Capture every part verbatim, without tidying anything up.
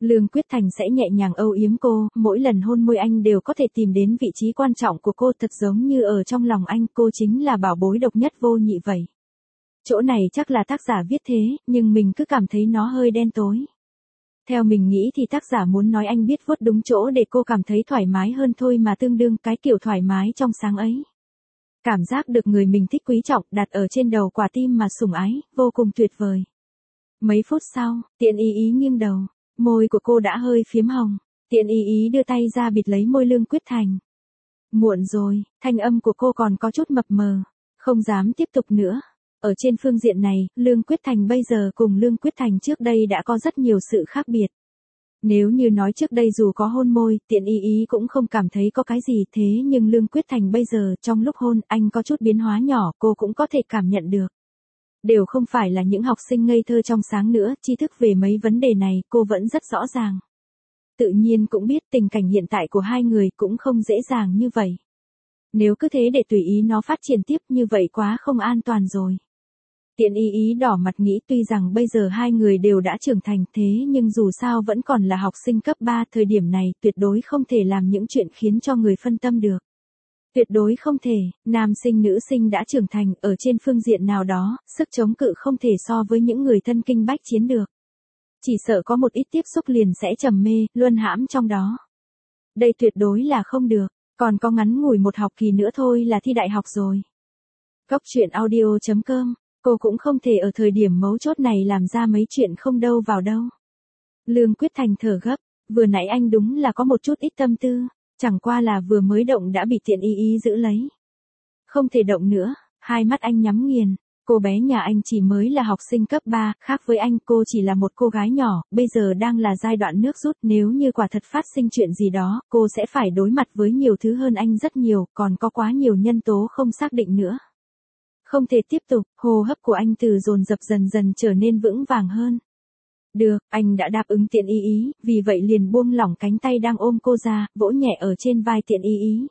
Lương Quyết Thành sẽ nhẹ nhàng âu yếm cô, mỗi lần hôn môi anh đều có thể tìm đến vị trí quan trọng của cô, thật giống như ở trong lòng anh cô chính là bảo bối độc nhất vô nhị vậy. Chỗ này chắc là tác giả viết thế, nhưng mình cứ cảm thấy nó hơi đen tối. Theo mình nghĩ thì tác giả muốn nói anh biết vuốt đúng chỗ để cô cảm thấy thoải mái hơn thôi mà tương đương cái kiểu thoải mái trong sáng ấy. Cảm giác được người mình thích quý trọng đặt ở trên đầu quả tim mà sủng ái, vô cùng tuyệt vời. Mấy phút sau, Tiện Y Ý nghiêng đầu, môi của cô đã hơi phiếm hồng. Tiện Y Ý đưa tay ra bịt lấy môi Lương Quyết Thành. Muộn rồi, thanh âm của cô còn có chút mập mờ, không dám tiếp tục nữa. Ở trên phương diện này, Lương Quyết Thành bây giờ cùng Lương Quyết Thành trước đây đã có rất nhiều sự khác biệt. Nếu như nói trước đây dù có hôn môi, Tiện Y Ý cũng không cảm thấy có cái gì, thế nhưng Lương Quyết Thành bây giờ trong lúc hôn anh có chút biến hóa nhỏ cô cũng có thể cảm nhận được. Đều không phải là những học sinh ngây thơ trong sáng nữa, tri thức về mấy vấn đề này cô vẫn rất rõ ràng. Tự nhiên cũng biết tình cảnh hiện tại của hai người cũng không dễ dàng như vậy. Nếu cứ thế để tùy ý nó phát triển tiếp như vậy quá không an toàn rồi. Tiện Y Ý đỏ mặt nghĩ tuy rằng bây giờ hai người đều đã trưởng thành thế nhưng dù sao vẫn còn là học sinh cấp ba, thời điểm này tuyệt đối không thể làm những chuyện khiến cho người phân tâm được. Tuyệt đối không thể, nam sinh nữ sinh đã trưởng thành ở trên phương diện nào đó, sức chống cự không thể so với những người thân kinh bách chiến được. Chỉ sợ có một ít tiếp xúc liền sẽ trầm mê, luân hãm trong đó. Đây tuyệt đối là không được, còn có ngắn ngủi một học kỳ nữa thôi là thi đại học rồi. Cốc truyện audio chấm com, cô cũng không thể ở thời điểm mấu chốt này làm ra mấy chuyện không đâu vào đâu. Lương Quyết Thành thở gấp, vừa nãy anh đúng là có một chút ít tâm tư. Chẳng qua là vừa mới động đã bị Tiện Y Ý giữ lấy. Không thể động nữa, hai mắt anh nhắm nghiền. Cô bé nhà anh chỉ mới là học sinh cấp ba, khác với anh cô chỉ là một cô gái nhỏ, bây giờ đang là giai đoạn nước rút. Nếu như quả thật phát sinh chuyện gì đó, cô sẽ phải đối mặt với nhiều thứ hơn anh rất nhiều, còn có quá nhiều nhân tố không xác định nữa. Không thể tiếp tục, hô hấp của anh từ dồn dập dần dần trở nên vững vàng hơn. Được, anh đã đáp ứng Tiện Y Ý, vì vậy liền buông lỏng cánh tay đang ôm cô ra, vỗ nhẹ ở trên vai Tiện Y Ý.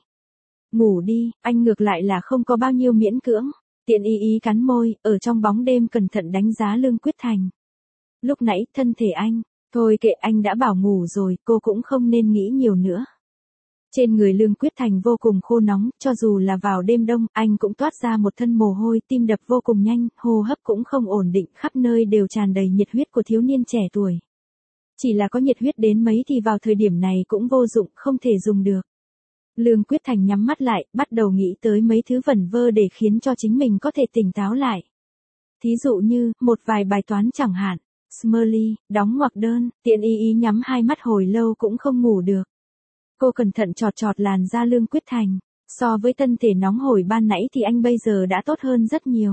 Ngủ đi, anh ngược lại là không có bao nhiêu miễn cưỡng. Tiện Y Ý cắn môi, ở trong bóng đêm cẩn thận đánh giá Lương Quyết Thành. Lúc nãy, thân thể anh, thôi kệ anh đã bảo ngủ rồi, cô cũng không nên nghĩ nhiều nữa. Trên người Lương Quyết Thành vô cùng khô nóng, cho dù là vào đêm đông, anh cũng toát ra một thân mồ hôi, tim đập vô cùng nhanh, hô hấp cũng không ổn định, khắp nơi đều tràn đầy nhiệt huyết của thiếu niên trẻ tuổi. Chỉ là có nhiệt huyết đến mấy thì vào thời điểm này cũng vô dụng, không thể dùng được. Lương Quyết Thành nhắm mắt lại, bắt đầu nghĩ tới mấy thứ vẩn vơ để khiến cho chính mình có thể tỉnh táo lại. Thí dụ như, một vài bài toán chẳng hạn. Smiley, đóng ngoặc đơn, Tiện Y Ý nhắm hai mắt hồi lâu cũng không ngủ được. Cô cẩn thận chọt chọt làn da Lương Quyết Thành. So với thân thể nóng hổi ban nãy thì anh bây giờ đã tốt hơn rất nhiều.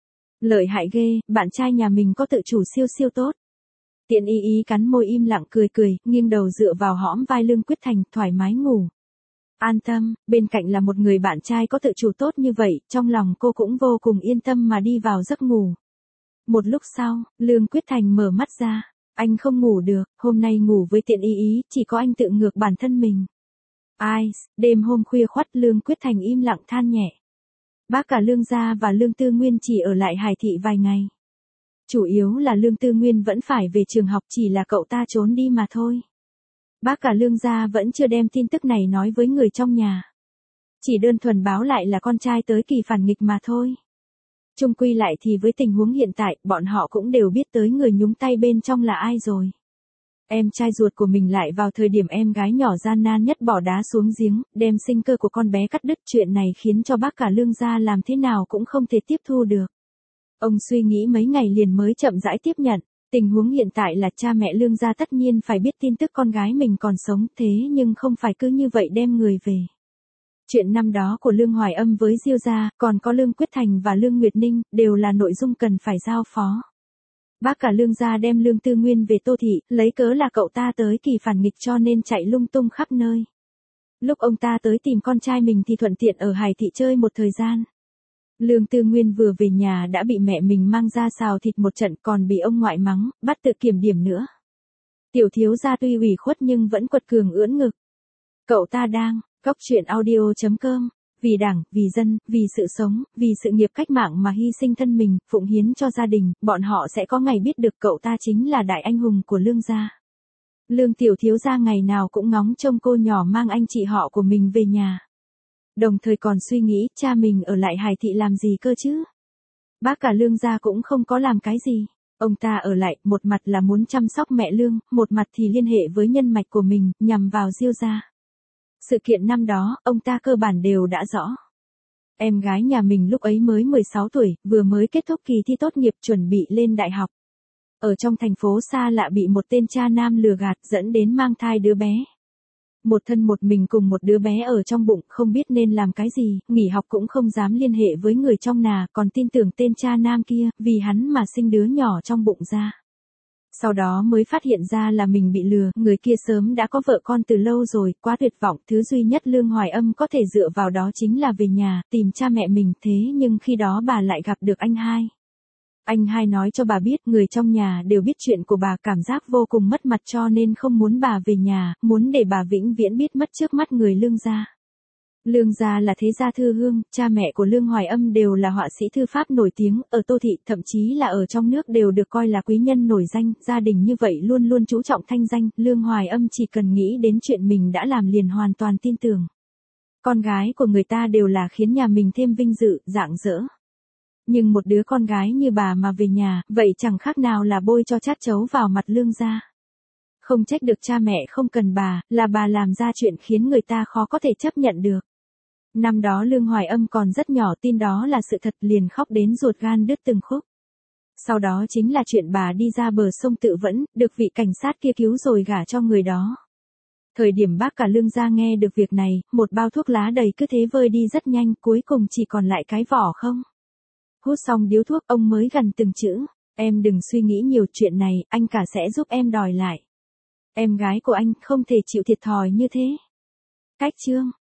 Lợi hại ghê, bạn trai nhà mình có tự chủ siêu siêu tốt. Tiện Y Ý cắn môi im lặng cười cười, nghiêng đầu dựa vào hõm vai Lương Quyết Thành, thoải mái ngủ. An tâm, bên cạnh là một người bạn trai có tự chủ tốt như vậy, trong lòng cô cũng vô cùng yên tâm mà đi vào giấc ngủ. Một lúc sau, Lương Quyết Thành mở mắt ra. Anh không ngủ được, hôm nay ngủ với Tiện Y Ý, chỉ có anh tự ngược bản thân mình. Ai, đêm hôm khuya khoắt Lương Quyết Thành im lặng than nhẹ. Bác cả Lương gia và Lương Tư Nguyên chỉ ở lại Hải Thị vài ngày. Chủ yếu là Lương Tư Nguyên vẫn phải về trường học, chỉ là cậu ta trốn đi mà thôi. Bác cả Lương gia vẫn chưa đem tin tức này nói với người trong nhà. Chỉ đơn thuần báo lại là con trai tới kỳ phản nghịch mà thôi. Chung quy lại thì với tình huống hiện tại, bọn họ cũng đều biết tới người nhúng tay bên trong là ai rồi. Em trai ruột của mình lại vào thời điểm em gái nhỏ gian nan nhất bỏ đá xuống giếng, đem sinh cơ của con bé cắt đứt, chuyện này khiến cho bác cả Lương gia làm thế nào cũng không thể tiếp thu được. Ông suy nghĩ mấy ngày liền mới chậm rãi tiếp nhận, tình huống hiện tại là cha mẹ Lương gia tất nhiên phải biết tin tức con gái mình còn sống, thế nhưng không phải cứ như vậy đem người về. Chuyện năm đó của Lương Hoài Âm với Diêu gia, còn có Lương Quyết Thành và Lương Nguyệt Ninh, đều là nội dung cần phải giao phó. Bác cả Lương gia đem Lương Tư Nguyên về Tô Thị, lấy cớ là cậu ta tới kỳ phản nghịch cho nên chạy lung tung khắp nơi. Lúc ông ta tới tìm con trai mình thì thuận tiện ở Hải Thị chơi một thời gian. Lương Tư Nguyên vừa về nhà đã bị mẹ mình mang ra xào thịt một trận, còn bị ông ngoại mắng, bắt tự kiểm điểm nữa. Tiểu thiếu gia tuy ủy khuất nhưng vẫn quật cường ưỡn ngực. Cậu ta đang, cốc truyện audio chấm com, vì đảng, vì dân, vì sự sống, vì sự nghiệp cách mạng mà hy sinh thân mình, phụng hiến cho gia đình, bọn họ sẽ có ngày biết được cậu ta chính là đại anh hùng của Lương gia. Lương tiểu thiếu gia ngày nào cũng ngóng trông cô nhỏ mang anh chị họ của mình về nhà. Đồng thời còn suy nghĩ cha mình ở lại Hải Thị làm gì cơ chứ. Bác cả Lương gia cũng không có làm cái gì. Ông ta ở lại, một mặt là muốn chăm sóc mẹ Lương, một mặt thì liên hệ với nhân mạch của mình, nhằm vào Diêu gia. Sự kiện năm đó, ông ta cơ bản đều đã rõ. Em gái nhà mình lúc ấy mới mười sáu tuổi, vừa mới kết thúc kỳ thi tốt nghiệp chuẩn bị lên đại học. Ở trong thành phố xa lạ bị một tên cha nam lừa gạt dẫn đến mang thai đứa bé. Một thân một mình cùng một đứa bé ở trong bụng không biết nên làm cái gì, nghỉ học cũng không dám liên hệ với người trong nhà, còn tin tưởng tên cha nam kia, vì hắn mà sinh đứa nhỏ trong bụng ra. Sau đó mới phát hiện ra là mình bị lừa, người kia sớm đã có vợ con từ lâu rồi, quá tuyệt vọng, thứ duy nhất Lương Hoài Âm có thể dựa vào đó chính là về nhà, tìm cha mẹ mình, thế nhưng khi đó bà lại gặp được anh hai. Anh hai nói cho bà biết người trong nhà đều biết chuyện của bà, cảm giác vô cùng mất mặt cho nên không muốn bà về nhà, muốn để bà vĩnh viễn biết mất trước mắt người Lương gia. Lương gia là thế gia thư hương, cha mẹ của Lương Hoài Âm đều là họa sĩ thư pháp nổi tiếng, ở Tô Thị, thậm chí là ở trong nước đều được coi là quý nhân nổi danh, gia đình như vậy luôn luôn chú trọng thanh danh, Lương Hoài Âm chỉ cần nghĩ đến chuyện mình đã làm liền hoàn toàn tin tưởng. Con gái của người ta đều là khiến nhà mình thêm vinh dự, rạng rỡ. Nhưng một đứa con gái như bà mà về nhà, vậy chẳng khác nào là bôi cho chát chấu vào mặt Lương gia. Không trách được cha mẹ không cần bà, là bà làm ra chuyện khiến người ta khó có thể chấp nhận được. Năm đó Lương Hoài Âm còn rất nhỏ, tin đó là sự thật, liền khóc đến ruột gan đứt từng khúc. Sau đó chính là chuyện bà đi ra bờ sông tự vẫn, được vị cảnh sát kia cứu rồi gả cho người đó. Thời điểm bác cả Lương gia nghe được việc này, một bao thuốc lá đầy cứ thế vơi đi rất nhanh, cuối cùng chỉ còn lại cái vỏ không. Hút xong điếu thuốc ông mới gằn từng chữ, em đừng suy nghĩ nhiều, chuyện này, anh cả sẽ giúp em đòi lại. Em gái của anh không thể chịu thiệt thòi như thế. Cách chương